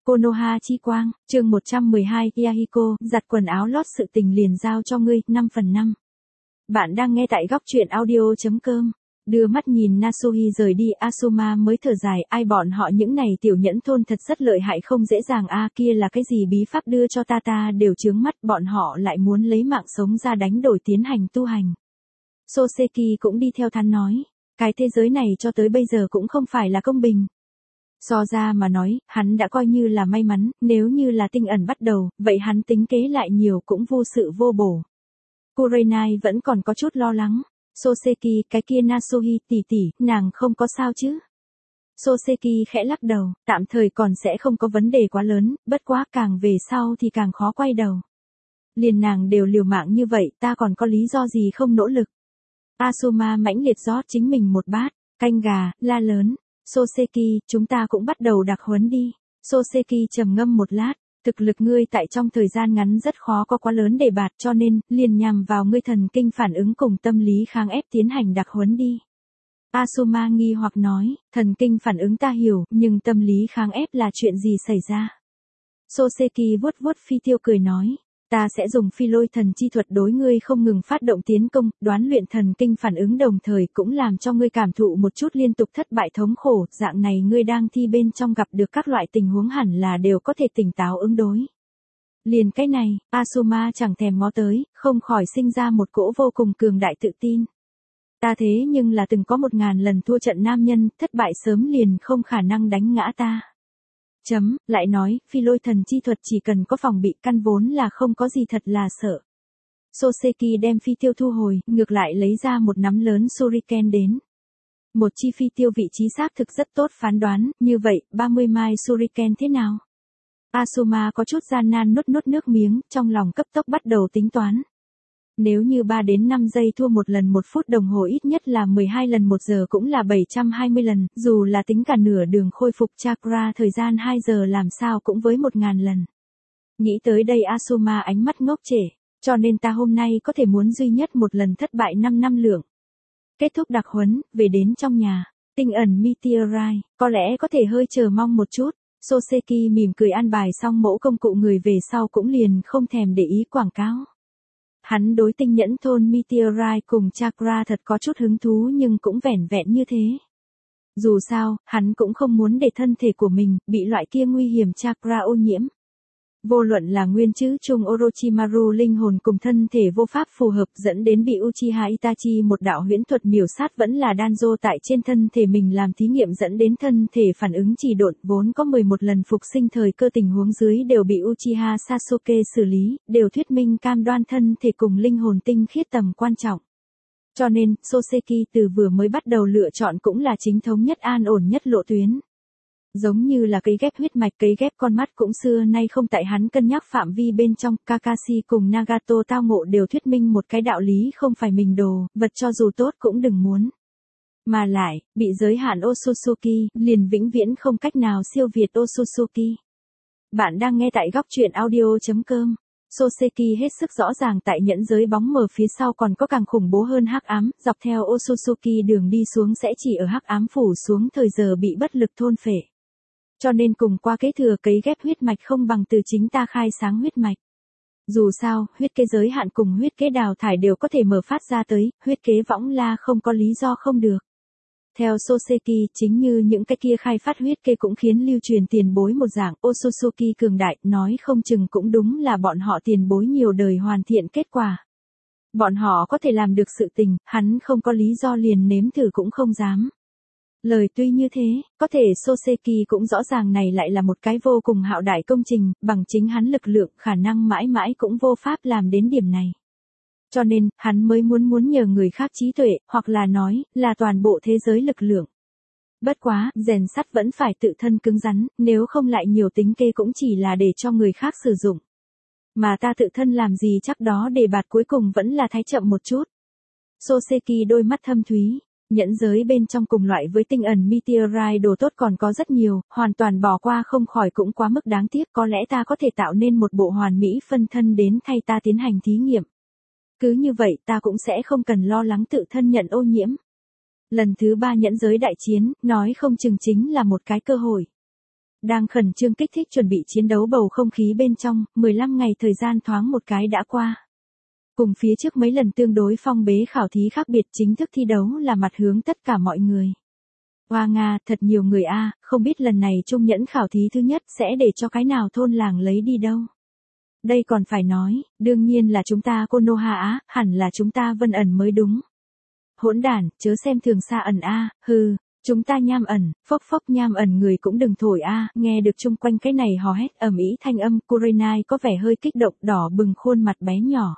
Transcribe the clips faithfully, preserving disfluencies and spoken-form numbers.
Konoha chi quang, chương một trăm mười hai, Yahiko, giặt quần áo lót sự tình liền giao cho ngươi, năm phần năm. Bạn đang nghe tại góc truyện audio chấm com. Đưa mắt nhìn Nasuhi rời đi, Asuma mới thở dài, ai bọn họ những này tiểu nhẫn thôn thật rất lợi hại, không dễ dàng a, kia là cái gì bí pháp đưa cho ta ta đều chướng mắt, bọn họ lại muốn lấy mạng sống ra đánh đổi tiến hành tu hành. Soseki cũng đi theo thắn nói, cái thế giới này cho tới bây giờ cũng không phải là công bình. So ra mà nói, hắn đã coi như là may mắn, nếu như là tinh ẩn bắt đầu, vậy hắn tính kế lại nhiều cũng vô sự vô bổ. Kurenai vẫn còn có chút lo lắng. Soseki, cái kia Nasuhi tỷ tỷ, nàng không có sao chứ? Soseki khẽ lắc đầu, tạm thời còn sẽ không có vấn đề quá lớn, bất quá càng về sau thì càng khó quay đầu. Liền nàng đều liều mạng như vậy, ta còn có lý do gì không nỗ lực? Asuma mãnh liệt rót chính mình một bát, canh gà, la lớn. Soseki, chúng ta cũng bắt đầu đặc huấn đi. Soseki trầm ngâm một lát, thực lực ngươi tại trong thời gian ngắn rất khó có quá lớn để bạt, cho nên, liền nhằm vào ngươi thần kinh phản ứng cùng tâm lý kháng ép tiến hành đặc huấn đi. Asuma nghi hoặc nói, thần kinh phản ứng ta hiểu, nhưng tâm lý kháng ép là chuyện gì xảy ra? Soseki vuốt vuốt phi tiêu cười nói, ta sẽ dùng phi lôi thần chi thuật đối ngươi không ngừng phát động tiến công, đoán luyện thần kinh phản ứng đồng thời cũng làm cho ngươi cảm thụ một chút liên tục thất bại thống khổ, dạng này ngươi đang thi bên trong gặp được các loại tình huống hẳn là đều có thể tỉnh táo ứng đối. Liền cái này, Asuma chẳng thèm ngó tới, không khỏi sinh ra một cỗ vô cùng cường đại tự tin. Ta thế nhưng là từng có một ngàn lần thua trận nam nhân, thất bại sớm liền không khả năng đánh ngã ta. Chấm, lại nói, phi lôi thần chi thuật chỉ cần có phòng bị căn vốn là không có gì thật là sợ. Soseki đem phi tiêu thu hồi, ngược lại lấy ra một nắm lớn shuriken đến. Một chi phi tiêu vị trí xác thực rất tốt phán đoán, như vậy, ba mươi mai shuriken thế nào? Asuma có chút gian nan nuốt nuốt nước miếng, trong lòng cấp tốc bắt đầu tính toán. Nếu như ba đến năm giây thua một lần một phút đồng hồ ít nhất là mười hai lần một giờ cũng là bảy trăm hai mươi lần, dù là tính cả nửa đường khôi phục chakra thời gian hai giờ làm sao cũng với một ngàn lần. Nghĩ tới đây Asuma ánh mắt ngốc trệ, cho nên ta hôm nay có thể muốn duy nhất một lần thất bại năm năm lượng. Kết thúc đặc huấn, về đến trong nhà, tinh ẩn Meteorite, có lẽ có thể hơi chờ mong một chút. Soseki mỉm cười an bài xong mẫu công cụ người về sau cũng liền không thèm để ý quảng cáo. Hắn đối tinh nhẫn thôn Meteorite cùng chakra thật có chút hứng thú nhưng cũng vẻn vẹn như thế. Dù sao, hắn cũng không muốn để thân thể của mình bị loại kia nguy hiểm chakra ô nhiễm. Vô luận là nguyên chữ chung Orochimaru linh hồn cùng thân thể vô pháp phù hợp dẫn đến bị Uchiha Itachi một đạo huyễn thuật miểu sát vẫn là Danzo tại trên thân thể mình làm thí nghiệm dẫn đến thân thể phản ứng trì độn vốn có mười một lần phục sinh thời cơ tình huống dưới đều bị Uchiha Sasuke xử lý, đều thuyết minh cam đoan thân thể cùng linh hồn tinh khiết tầm quan trọng. Cho nên, Soseki từ vừa mới bắt đầu lựa chọn cũng là chính thống nhất an ổn nhất lộ tuyến. Giống như là cấy ghép huyết mạch cấy ghép con mắt cũng xưa nay không tại hắn cân nhắc phạm vi bên trong, Kakashi cùng Nagato tao ngộ đều thuyết minh một cái đạo lý không phải mình đồ, vật cho dù tốt cũng đừng muốn. Mà lại, bị giới hạn Otsutsuki, liền vĩnh viễn không cách nào siêu việt Otsutsuki. Bạn đang nghe tại góc truyện audio chấm com. Soseki hết sức rõ ràng tại nhẫn giới bóng mờ phía sau còn có càng khủng bố hơn hắc ám, dọc theo Otsutsuki đường đi xuống sẽ chỉ ở hắc ám phủ xuống thời giờ bị bất lực thôn phệ. Cho nên cùng qua kế thừa cấy ghép huyết mạch không bằng từ chính ta khai sáng huyết mạch. Dù sao, huyết kế giới hạn cùng huyết kế đào thải đều có thể mở phát ra tới, huyết kế võng la không có lý do không được. Theo Soseki, chính như những cái kia khai phát huyết kế cũng khiến lưu truyền tiền bối một dạng, Otsutsuki cường đại, nói không chừng cũng đúng là bọn họ tiền bối nhiều đời hoàn thiện kết quả. Bọn họ có thể làm được sự tình, hắn không có lý do liền nếm thử cũng không dám. Lời tuy như thế, có thể Soseki cũng rõ ràng này lại là một cái vô cùng hạo đại công trình, bằng chính hắn lực lượng khả năng mãi mãi cũng vô pháp làm đến điểm này. Cho nên, hắn mới muốn muốn nhờ người khác trí tuệ, hoặc là nói, là toàn bộ thế giới lực lượng. Bất quá, rèn sắt vẫn phải tự thân cứng rắn, nếu không lại nhiều tính kê cũng chỉ là để cho người khác sử dụng. Mà ta tự thân làm gì chắc đó để bạt cuối cùng vẫn là thái chậm một chút. Soseki đôi mắt thâm thúy. Nhẫn giới bên trong cùng loại với tinh ẩn Meteorite đồ tốt còn có rất nhiều, hoàn toàn bỏ qua không khỏi cũng quá mức đáng tiếc, có lẽ ta có thể tạo nên một bộ hoàn mỹ phân thân đến thay ta tiến hành thí nghiệm. Cứ như vậy ta cũng sẽ không cần lo lắng tự thân nhận ô nhiễm. Lần thứ ba nhẫn giới đại chiến, nói không chừng chính là một cái cơ hội. đang khẩn trương kích thích chuẩn bị chiến đấu bầu không khí bên trong, mười lăm ngày thời gian thoáng một cái đã qua. Cùng phía trước mấy lần tương đối phong bế khảo thí khác biệt, chính thức thi đấu là mặt hướng tất cả mọi người. Hoa Nga, thật nhiều người a, không biết lần này Trung Nhẫn khảo thí thứ nhất sẽ để cho cái nào thôn làng lấy đi đâu. Đây còn phải nói, đương nhiên là chúng ta Konoha á, hẳn là chúng ta Vân ẩn mới đúng. Hỗn đản, chớ xem thường Sa ẩn a, hừ, chúng ta Nham ẩn, phốc phốc Nham ẩn người cũng đừng thổi a, nghe được chung quanh cái này hò hét ầm ĩ thanh âm, Kurenai có vẻ hơi kích động, đỏ bừng khuôn mặt bé nhỏ.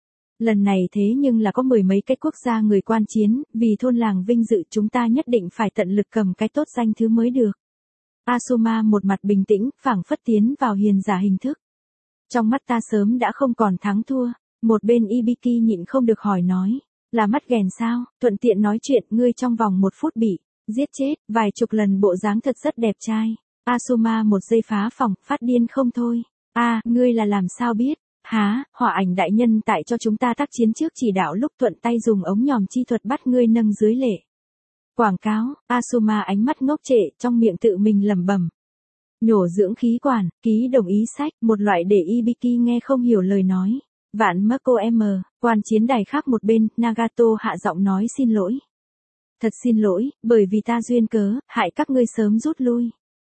Lần này thế nhưng là có mười mấy cái quốc gia người quan chiến, vì thôn làng vinh dự chúng ta nhất định phải tận lực cầm cái tốt danh thứ mới được. Asuma một mặt bình tĩnh, phảng phất tiến vào hiền giả hình thức. Trong mắt ta sớm đã không còn thắng thua, một bên Ibiki nhịn không được hỏi nói, là mắt ghèn sao, thuận tiện nói chuyện, ngươi trong vòng một phút bị giết chết, vài chục lần bộ dáng thật rất đẹp trai. Asuma một giây phá phòng, phát điên không thôi. A, à, ngươi là làm sao biết? Há, hỏa ảnh đại nhân tại cho chúng ta tác chiến trước chỉ đạo lúc thuận tay dùng ống nhòm chi thuật bắt ngươi nâng dưới lệ. Quảng cáo, Asuma ánh mắt ngốc trệ, trong miệng tự mình lẩm bẩm. Nhổ dưỡng khí quản, ký đồng ý sách, một loại để Ibiki nghe không hiểu lời nói. Vạn Marco M, quan chiến đài khác một bên, Nagato hạ giọng nói xin lỗi. Thật xin lỗi, bởi vì ta duyên cớ, hại các ngươi sớm rút lui.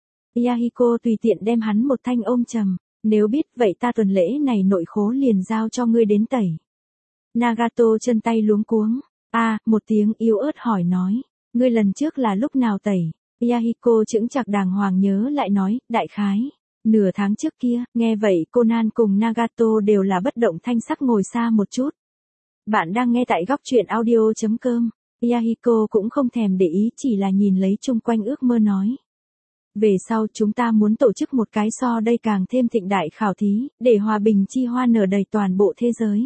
Yahiko tùy tiện đem hắn một thanh ôm trầm. Nếu biết vậy ta tuần lễ này nội khố liền giao cho ngươi đến tẩy. Nagato chân tay luống cuống. A, à, một tiếng yếu ớt hỏi nói. Ngươi lần trước là lúc nào tẩy? Yahiko chững chạc đàng hoàng nhớ lại nói, đại khái. Nửa tháng trước kia, nghe vậy Conan cùng Nagato đều là bất động thanh sắc ngồi xa một chút. Bạn đang nghe tại góc truyện audio chấm com. Yahiko cũng không thèm để ý, chỉ là nhìn lấy chung quanh ước mơ nói. Về sau chúng ta muốn tổ chức một cái so đây càng thêm thịnh đại khảo thí, để hòa bình chi hoa nở đầy toàn bộ thế giới.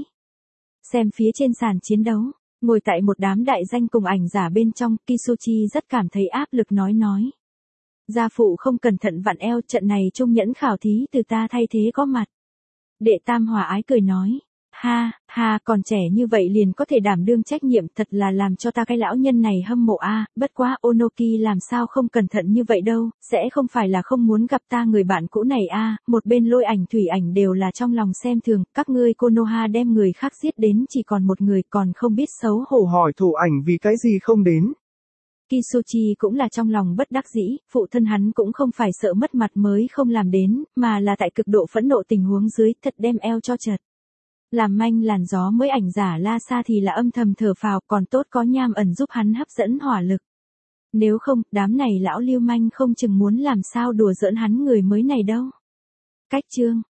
Xem phía trên sàn chiến đấu, ngồi tại một đám đại danh cùng ảnh giả bên trong, Kisuchi rất cảm thấy áp lực nói nói. Gia phụ không cẩn thận vặn eo, trận này Trung Nhẫn khảo thí từ ta thay thế có mặt. Đệ Tam hòa ái cười nói. Ha, ha, còn trẻ như vậy liền có thể đảm đương trách nhiệm, thật là làm cho ta cái lão nhân này hâm mộ a. À, bất quá Onoki làm sao không cẩn thận như vậy đâu, sẽ không phải là không muốn gặp ta người bạn cũ này a. À, một bên Lôi Ảnh Thủy Ảnh đều là trong lòng xem thường, các ngươi Konoha đem người khác giết đến chỉ còn một người, còn không biết xấu hổ hỏi Thủ Ảnh vì cái gì không đến. Kisuchi cũng là trong lòng bất đắc dĩ, phụ thân hắn cũng không phải sợ mất mặt mới không làm đến, mà là tại cực độ phẫn nộ tình huống dưới, thật đem eo cho chật. Làm manh làn gió mới ảnh giả La Sa thì là âm thầm thở phào, còn tốt có Nham ẩn giúp hắn hấp dẫn hỏa lực. Nếu không, đám này lão lưu manh không chừng muốn làm sao đùa giỡn hắn người mới này đâu. Cách chương